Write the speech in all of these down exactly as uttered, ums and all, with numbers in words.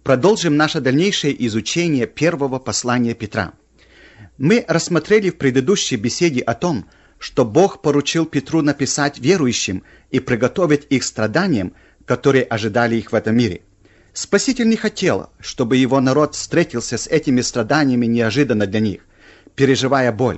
продолжим наше дальнейшее изучение первого послания Петра. Мы рассмотрели в предыдущей беседе о том, что Бог поручил Петру написать верующим и приготовить их страданиям, которые ожидали их в этом мире. Спаситель не хотел, чтобы его народ встретился с этими страданиями неожиданно для них, переживая боль.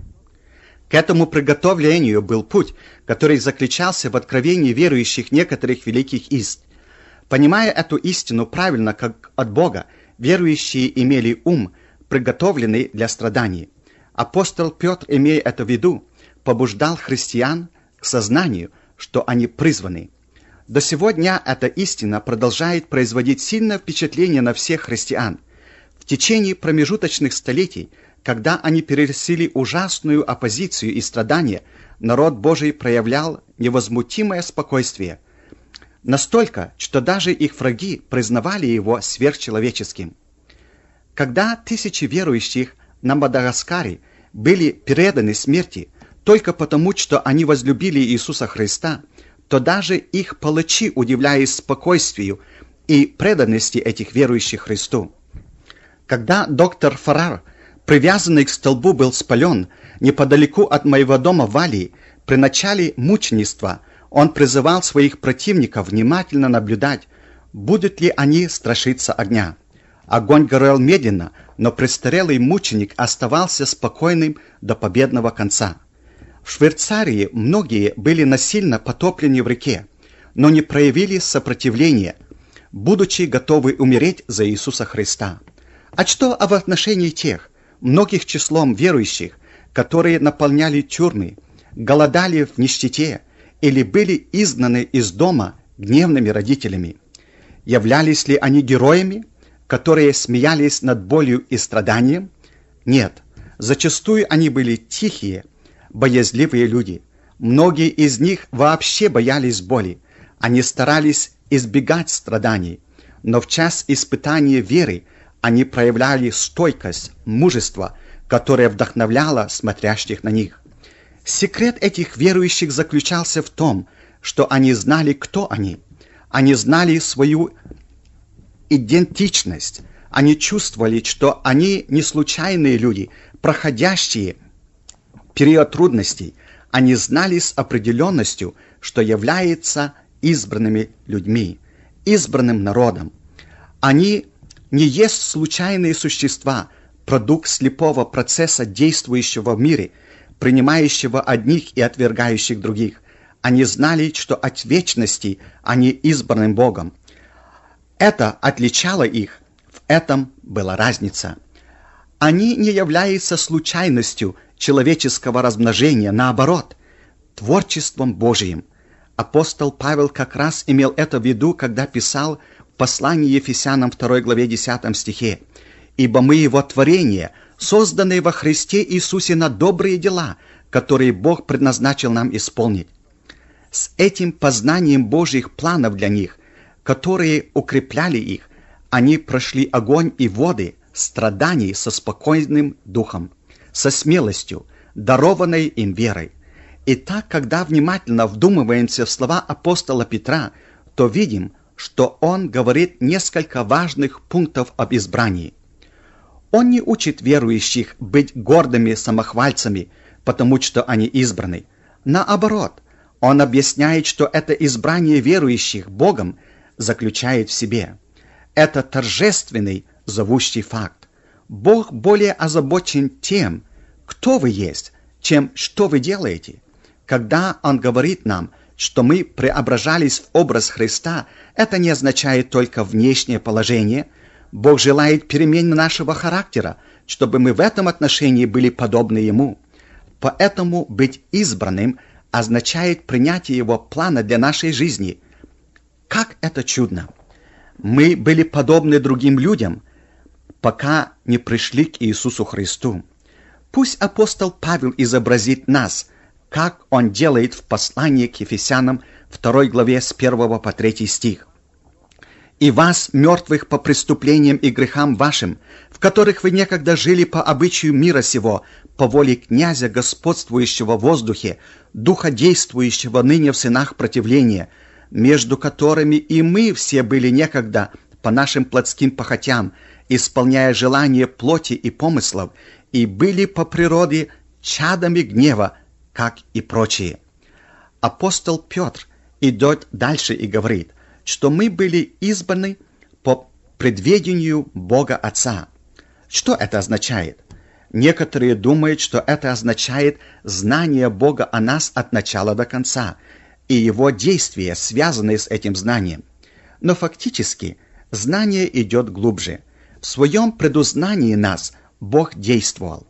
К этому приготовлению был путь, который заключался в откровении верующих некоторых великих истин. Понимая эту истину правильно, как от Бога, верующие имели ум, приготовленный для страданий. Апостол Петр, имея это в виду, побуждал христиан к сознанию, что они призваны. До сего дня эта истина продолжает производить сильное впечатление на всех христиан. В течение промежуточных столетий, когда они переносили ужасную оппозицию и страдания, народ Божий проявлял невозмутимое спокойствие. Настолько, что даже их враги признавали его сверхчеловеческим. Когда тысячи верующих на Мадагаскаре были преданы смерти только потому, что они возлюбили Иисуса Христа, то даже их палачи удивляясь спокойствию и преданности этих верующих Христу. Когда доктор Фаррар, привязанный к столбу, был спален неподалеку от моего дома в Валии, при начале мученичества он призывал своих противников внимательно наблюдать, будут ли они страшиться огня. Огонь горел медленно, но престарелый мученик оставался спокойным до победного конца. В Швейцарии многие были насильно потоплены в реке, но не проявили сопротивления, будучи готовы умереть за Иисуса Христа. А что в отношении тех, многих числом верующих, которые наполняли тюрьмы, голодали в нищете или были изгнаны из дома гневными родителями? Являлись ли они героями, которые смеялись над болью и страданием? Нет, зачастую они были тихие, боязливые люди. Многие из них вообще боялись боли. Они старались избегать страданий, но в час испытания веры они проявляли стойкость, мужество, которое вдохновляло смотрящих на них. Секрет этих верующих заключался в том, что они знали, кто они. Они знали свою идентичность. Они чувствовали, что они не случайные люди, проходящие период трудностей. Они знали с определенностью, что являются избранными людьми, избранным народом. Они не есть случайные существа, продукт слепого процесса, действующего в мире, принимающего одних и отвергающих других. Они знали, что от вечности они избранным Богом. Это отличало их, в этом была разница. Они не являются случайностью человеческого размножения, наоборот, творчеством Божиим. Апостол Павел как раз имел это в виду, когда писал в послании Ефесянам второй главе десятом стихе: «Ибо мы Его творение, созданные во Христе Иисусе на добрые дела, которые Бог предназначил нам исполнить». С этим познанием Божьих планов для них, которые укрепляли их, они прошли огонь и воды страданий со спокойным духом, со смелостью, дарованной им верой. Итак, когда внимательно вдумываемся в слова апостола Петра, то видим, что он говорит несколько важных пунктов об избрании. Он не учит верующих быть гордыми самохвальцами, потому что они избраны. Наоборот, он объясняет, что это избрание верующих Богом заключает в себе. Это торжественный, зовущий факт. Бог более озабочен тем, кто вы есть, чем что вы делаете. Когда Он говорит нам, что мы преображались в образ Христа, это не означает только внешнее положение. Бог желает перемены нашего характера, чтобы мы в этом отношении были подобны Ему. Поэтому быть избранным означает принятие Его плана для нашей жизни. Как это чудно! Мы были подобны другим людям, пока не пришли к Иисусу Христу. Пусть апостол Павел изобразит нас, как он делает в послании к Ефесянам второй главе с первого по третий стих. «И вас, мертвых по преступлениям и грехам вашим, в которых вы некогда жили по обычаю мира сего, по воле князя, господствующего в воздухе, духа действующего ныне в сынах противления, между которыми и мы все были некогда по нашим плотским похотям, исполняя желания плоти и помыслов, и были по природе чадами гнева, как и прочие. Апостол Петр идет дальше и говорит, что мы были избраны по предведению Бога Отца. Что это означает? Некоторые думают, что это означает знание Бога о нас от начала до конца и Его действия, связанные с этим знанием. Но фактически знание идет глубже. В своем предузнании нас Бог действовал.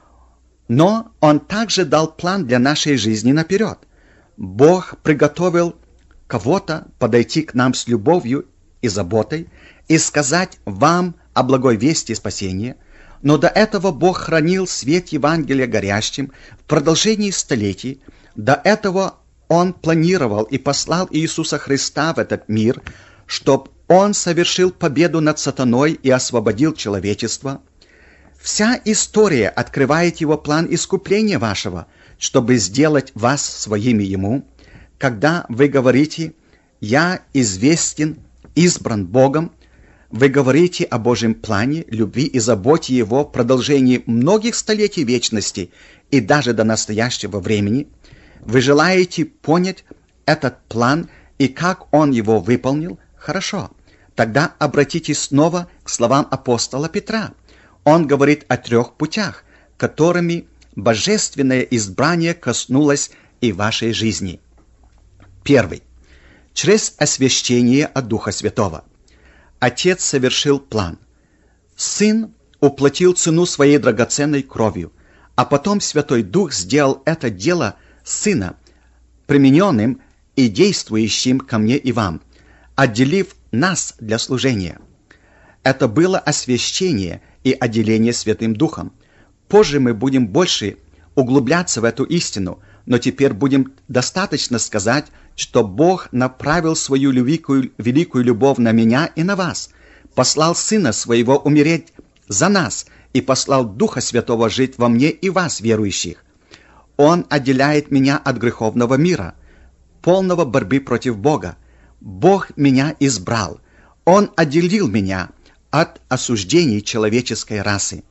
Но Он также дал план для нашей жизни наперед. Бог приготовил кого-то подойти к нам с любовью и заботой и сказать вам о благой вести спасения, но до этого Бог хранил свет Евангелия горящим в продолжении столетий. До этого Он планировал и послал Иисуса Христа в этот мир, чтобы Он совершил победу над сатаной и освободил человечество. Вся история открывает Его план искупления вашего, чтобы сделать вас своими Ему. Когда вы говорите «Я известен, избран Богом», вы говорите о Божьем плане, любви и заботе Его в продолжении многих столетий вечности и даже до настоящего времени. Вы желаете понять этот план и как Он его выполнил? Хорошо. Тогда обратитесь снова к словам апостола Петра. Он говорит о трех путях, которыми божественное избрание коснулось и вашей жизни. Первый. Через освящение от Духа Святого. Отец совершил план. Сын уплатил цену своей драгоценной кровью, а потом Святой Дух сделал это дело Сына примененным и действующим ко мне и вам, отделив нас для служения. Это было освящение и отделение Святым Духом. Позже мы будем больше углубляться в эту истину, но теперь будем достаточно сказать, что Бог направил свою великую, великую любовь на меня и на вас, послал Сына Своего умереть за нас и послал Духа Святого жить во мне и вас, верующих. Он отделяет меня от греховного мира, полного борьбы против Бога. Бог меня избрал. Он отделил меня от осуждений человеческой расы.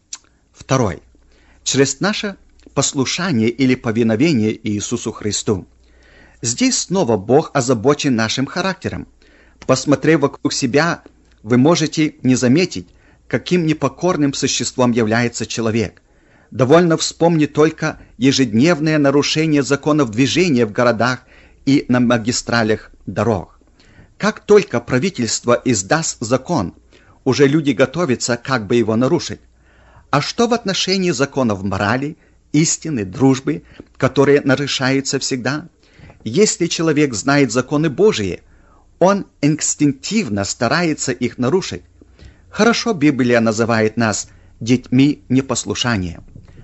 Второй. Через наше послушание или повиновение Иисусу Христу. Здесь снова Бог озабочен нашим характером. Посмотрев вокруг себя, вы можете не заметить, каким непокорным существом является человек. Довольно вспомнить только ежедневное нарушение законов движения в городах и на магистралях дорог. Как только правительство издаст закон, уже люди готовятся, как бы его нарушить. А что в отношении законов морали, истины, дружбы, которые нарушаются всегда? Если человек знает законы Божии, он инстинктивно старается их нарушить. Хорошо Библия называет нас детьми непослушания.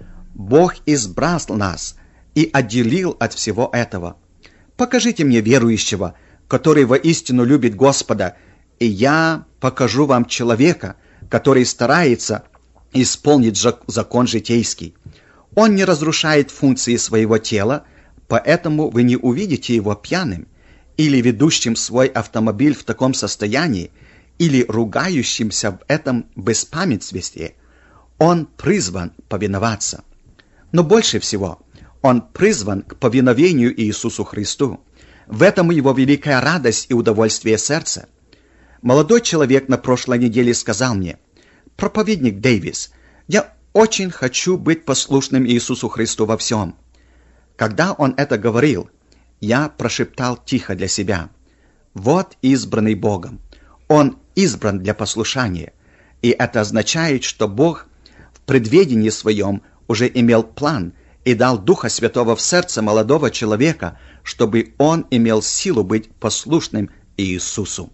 Бог избрал нас и отделил от всего этого. Покажите мне верующего, который воистину любит Господа, и я покажу вам человека, который старается исполнить закон житейский. Он не разрушает функции своего тела, поэтому вы не увидите его пьяным или ведущим свой автомобиль в таком состоянии, или ругающимся в этом беспамятстве. Он призван повиноваться. Но больше всего он призван к повиновению Иисусу Христу. В этом его великая радость и удовольствие сердца. Молодой человек на прошлой неделе сказал мне: «Проповедник Дэвис, я очень хочу быть послушным Иисусу Христу во всем». Когда он это говорил, я прошептал тихо для себя: «Вот избранный Богом. Он избран для послушания». И это означает, что Бог в предведении своем уже имел план и дал Духа Святого в сердце молодого человека, чтобы он имел силу быть послушным Иисусу.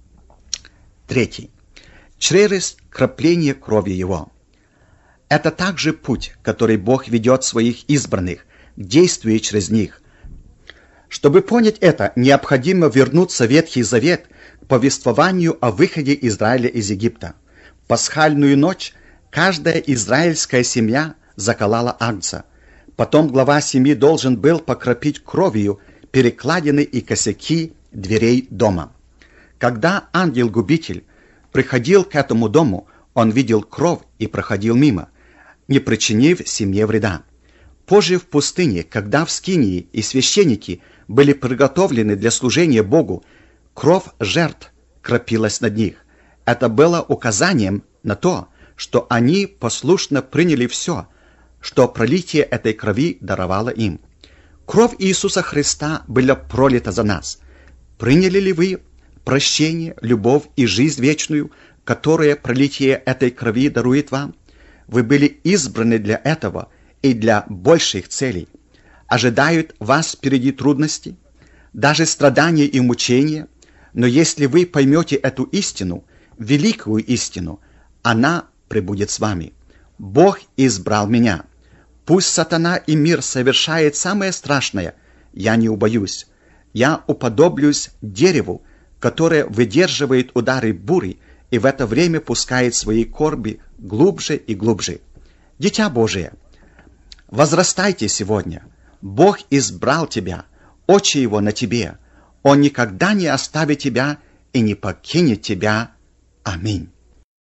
Третий. Через крапление крови Его. Это также путь, который Бог ведет своих избранных, действуя через них. Чтобы понять это, необходимо вернуться в Ветхий Завет к повествованию о выходе Израиля из Египта. В пасхальную ночь каждая израильская семья заколола агнца. Потом глава семьи должен был покропить кровью перекладины и косяки дверей дома. Когда ангел-губитель приходил к этому дому, он видел кровь и проходил мимо, не причинив семье вреда. Позже в пустыне, когда в скинии и священники были приготовлены для служения Богу, кровь жертв кропилась над них. Это было указанием на то, что они послушно приняли все, что пролитие этой крови даровало им. Кровь Иисуса Христа была пролита за нас. Приняли ли вы прощение, любовь и жизнь вечную, которые пролитие этой крови дарует вам? Вы были избраны для этого и для больших целей. Ожидают вас впереди трудности, даже страдания и мучения, но если вы поймете эту истину, великую истину, она пребудет с вами. Бог избрал меня. Пусть сатана и мир совершает самое страшное, я не убоюсь. Я уподоблюсь дереву, которое выдерживает удары бури и в это время пускает свои корби глубже и глубже. Дитя Божие, возрастайте сегодня. Бог избрал тебя, очи Его на тебе. Он никогда не оставит тебя и не покинет тебя. Аминь.